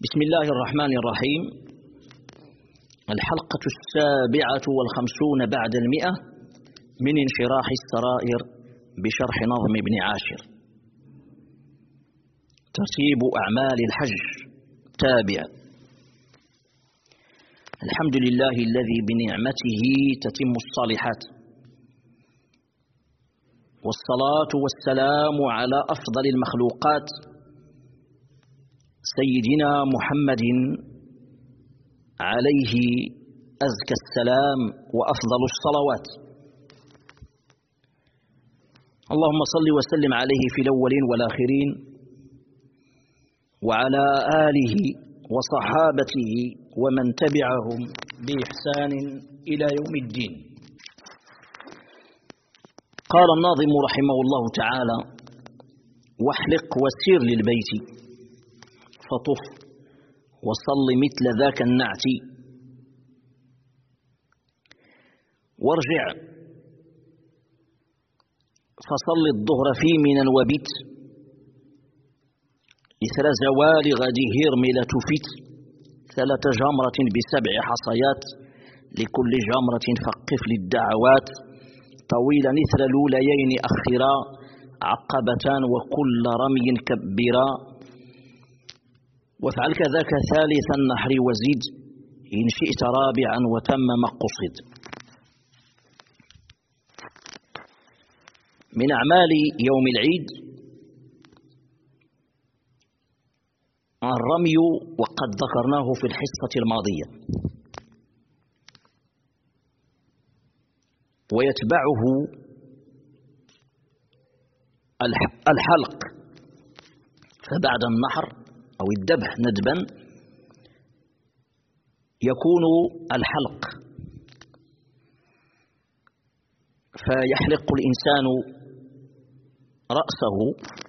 بسم الله الرحمن الرحيم. الحلقة 57 بعد 100 من انشراح السرائر بشرح نظم ابن عاشر. ترتيب أعمال الحج تابع. الحمد لله الذي بنعمته تتم الصالحات، والصلاة والسلام على أفضل المخلوقات سيدنا محمد عليه أزكى السلام وأفضل الصلوات. اللهم صل وسلم عليه في الأولين والآخرين، وعلى آله وصحابته ومن تبعهم بإحسان إلى يوم الدين. قال الناظم رحمه الله تعالى: واحلق وسير للبيت فطف وصل مثل ذاك النعت، وارجع فصل الظهر في منى وبت، إثر زوال غد هرملة فت، 3 جمرة ب7 حصيات، لكل جمرة فقف للدعوات، طويلا إثر لوليين أخرا، عقبتان وكل رمي كبرا، وافعل كذاك ثالث النحر وزد، إن شئت رابعا وتم مقصد. من أعمال يوم العيد الرمي، وقد ذكرناه في الحصة الماضية، ويتبعه الحلق، فبعد النحر أو الذبح ندبا يكون الحلق، فيحلق الإنسان رأسه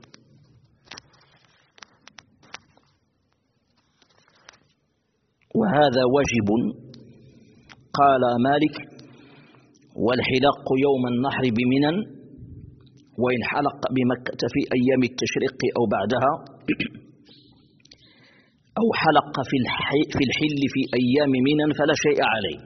وهذا واجب. قال مالك: والحلاق يوم النحر بمنى، وإن حلق بمكة في أيام التشريق أو بعدها، أو حلق في الحل في أيام منى فلا شيء عليه،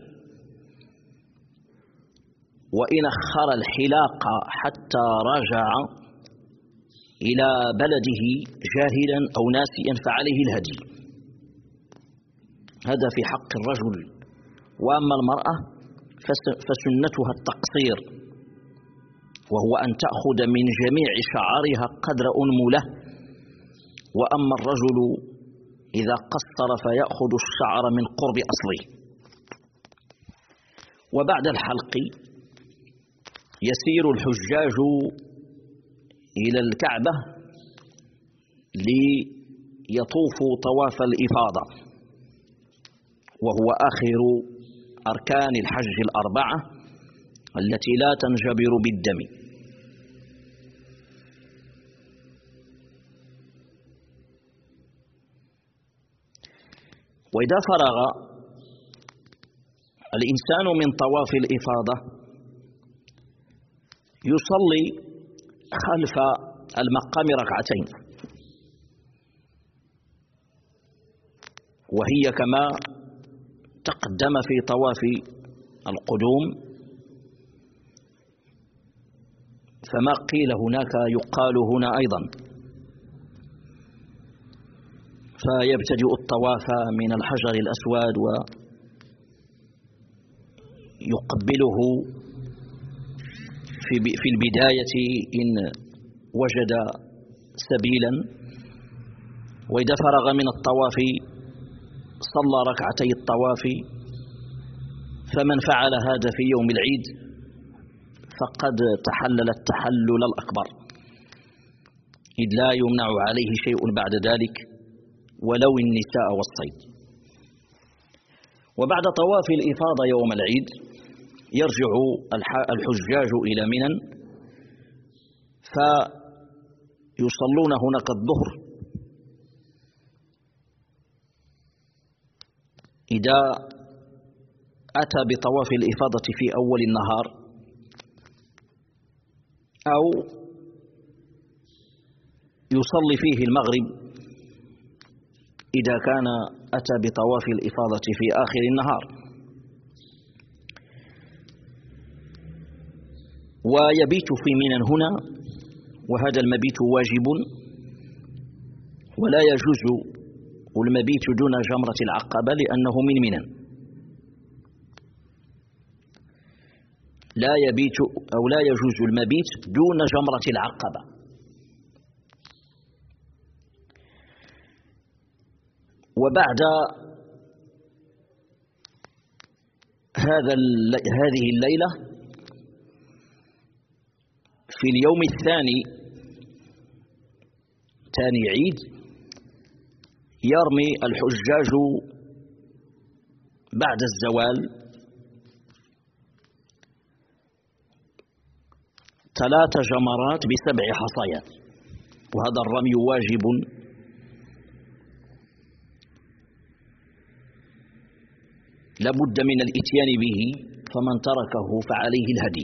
وإن أخر الحلاق حتى رجع إلى بلده جاهلا أو ناسيا فعليه الهدي. هذا في حق الرجل. وأما المرأة فسنتها التقصير، وهو أن تأخذ من جميع شعرها قدر أنملة، وأما الرجل إذا قصر فيأخذ الشعر من قرب أصله. وبعد الحلق يسير الحجاج إلى الكعبة ليطوفوا طواف الإفاضة، وهو آخر أركان الحج ال4 التي لا تنجبر بالدم. وإذا فرغ الإنسان من طواف الإفاضة يصلي خلف المقام 2 ركعتين، وهي كما تقدم في طواف القدوم، فما قيل هناك يقال هنا أيضا. فيبتدئ الطواف من الحجر الأسود ويقبله في البداية إن وجد سبيلا، وإذا فرغ من الطواف صلى 2 ركعتي الطواف. فمن فعل هذا في يوم العيد فقد تحلل التحلل الأكبر، إذ لا يمنع عليه شيء بعد ذلك ولو النساء والصيد. وبعد طواف الإفاضة يوم العيد يرجع الحجاج إلى منى، فيصلون هناك الظهر. إذا أتى بطواف الإفاضة في أول النهار أو يصلي فيه المغرب إذا كان أتى بطواف الإفاضة في آخر النهار. ويبيت في منى هنا، وهذا المبيت واجب، ولا يجوز المبيت دون جمرة العقبة لأنه من منى. لا يبيت أو لا يجوز المبيت دون جمرة العقبة. وبعد هذه الليلة في اليوم الثاني، ثاني عيد، يرمي الحجاج بعد الزوال 3 جمرات ب7 حصيات، وهذا الرمي واجب لا بد من الإتيان به، فمن تركه فعليه الهدي.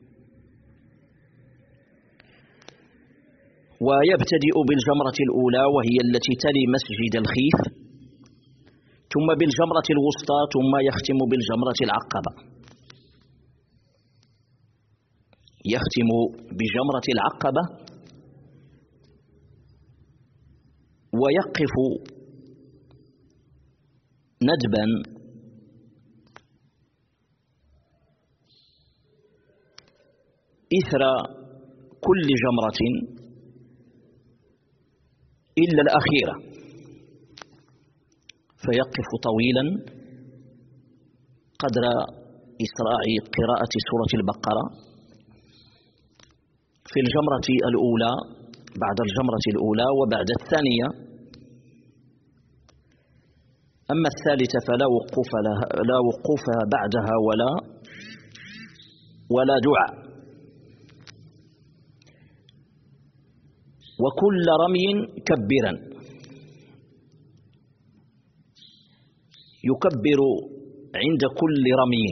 ويبتدئ بالجمرة الأولى وهي التي تلي مسجد الخيف، ثم بالجمرة الوسطى، ثم يختم بالجمرة العقبة. يختم بجمرة العقبة ويقف ندبا إثر كل جمرة إلا الأخيرة، فيقف طويلا قدر إسراع قراءة سورة البقرة في الجمرة الأولى، بعد الجمرة الأولى وبعد الثانية. أما الثالثة فلا وقوف بعدها ولا دعاء. وكل رمي كبرا، يكبر عند كل رمي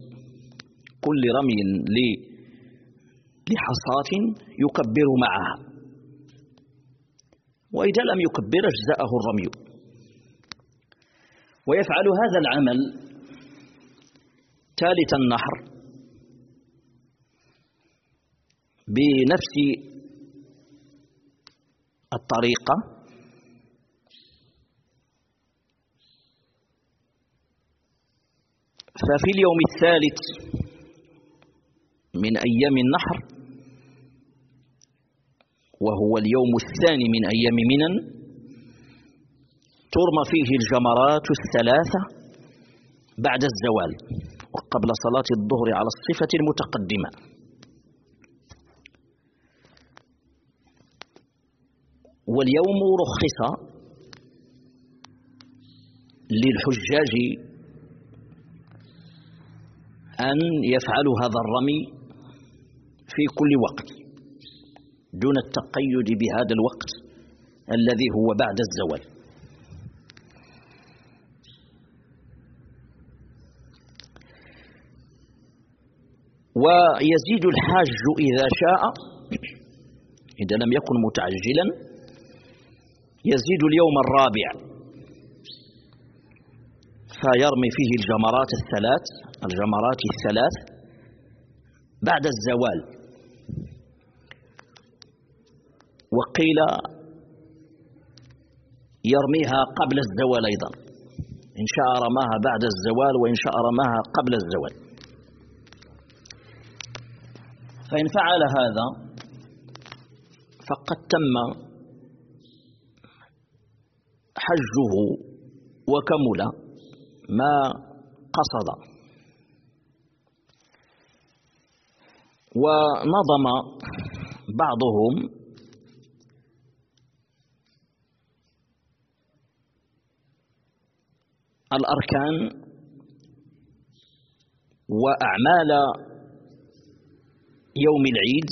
لحصاة يكبر معها، وإذا لم يكبر أجزأه الرمي. ويفعل هذا العمل ثالث النحر بنفس الطريقة، ففي اليوم الثالث من أيام النحر، وهو اليوم الثاني من أيام منى، ترمى فيه الجمرات 3 بعد الزوال وقبل صلاة الظهر على الصفة المتقدمة. واليوم رخص للحجاج أن يفعلوا هذا الرمي في كل وقت دون التقيد بهذا الوقت الذي هو بعد الزوال. ويزيد الحاج إذا شاء، إذا لم يكن متعجلا، يزيد اليوم الرابع فيرمي فيه الجمرات الثلاث بعد الزوال. وقيل يرميها قبل الزوال أيضا، إن شاء رماها بعد الزوال وإن شاء رماها قبل الزوال. فإن فعل هذا فقد تم حجه وكمل ما قصد. ونظم بعضهم الأركان وأعمال يوم العيد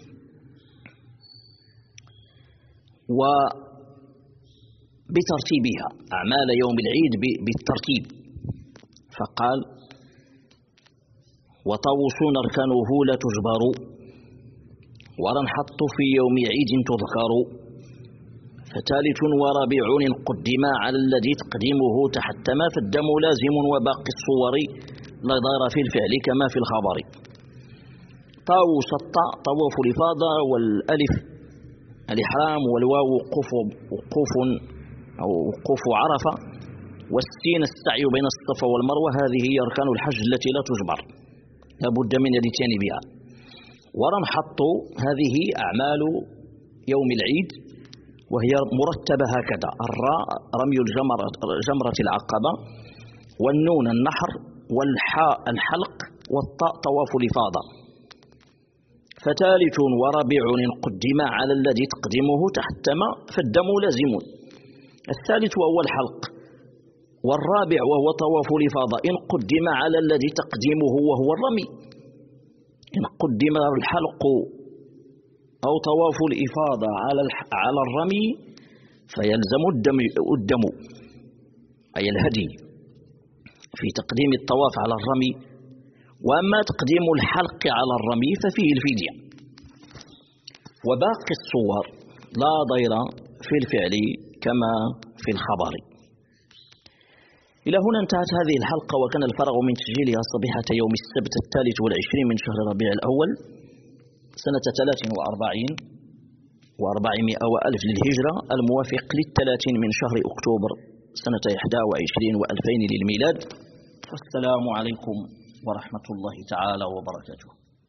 وبترتيبها، أعمال يوم العيد بالترتيب، فقال: وطوسون أركانه لا تجبر، ولنحط في يوم عيد تذكر، فثالث ورابع إن قدما على الذي تقديمه تحتما فالدم لازم وباقي الصور لا ضير في الفعل كما في الخبر. طاو شطاء طواف الإفاضة، والألف الإحرام، والواو وقوف أو وقوف عرفة، والسين السعي بين الصفا والمروة. هذه هي أركان الحج التي لا تجبر، لا بد من الاتيان بها. ورنحط هذه أعمال يوم العيد، وهي مرتبة هكذا: الراء رمي جمرة العقبة، والنون النحر، والحاء الحلق، والطاء طواف الإفاضة. فثالث ورابع إن قدم على الذي تقدمه تحتما فالدم لازم. الثالث وهو الحلق، والرابع وهو طواف الإفاضة إن قدم على الذي تقديمه وهو الرمي. إن قدم الحلق أو طواف الإفاضة على الرمي فيلزم الدم أي الهدي في تقديم الطواف على الرمي. وأما تقديم الحلق على الرمي ففيه الفدية. وباقي الصور لا ضير في الفعل كما في الخبر. إلى هنا انتهت هذه الحلقة، وكان الفرغ من تسجيلها صبيحة يوم السبت 23 من شهر ربيع الأول سنة 43 و400 وألف للهجرة، الموافق 30 من شهر أكتوبر سنة 21 و2000 للميلاد. والسلام عليكم ورحمة الله تعالى وبركاته.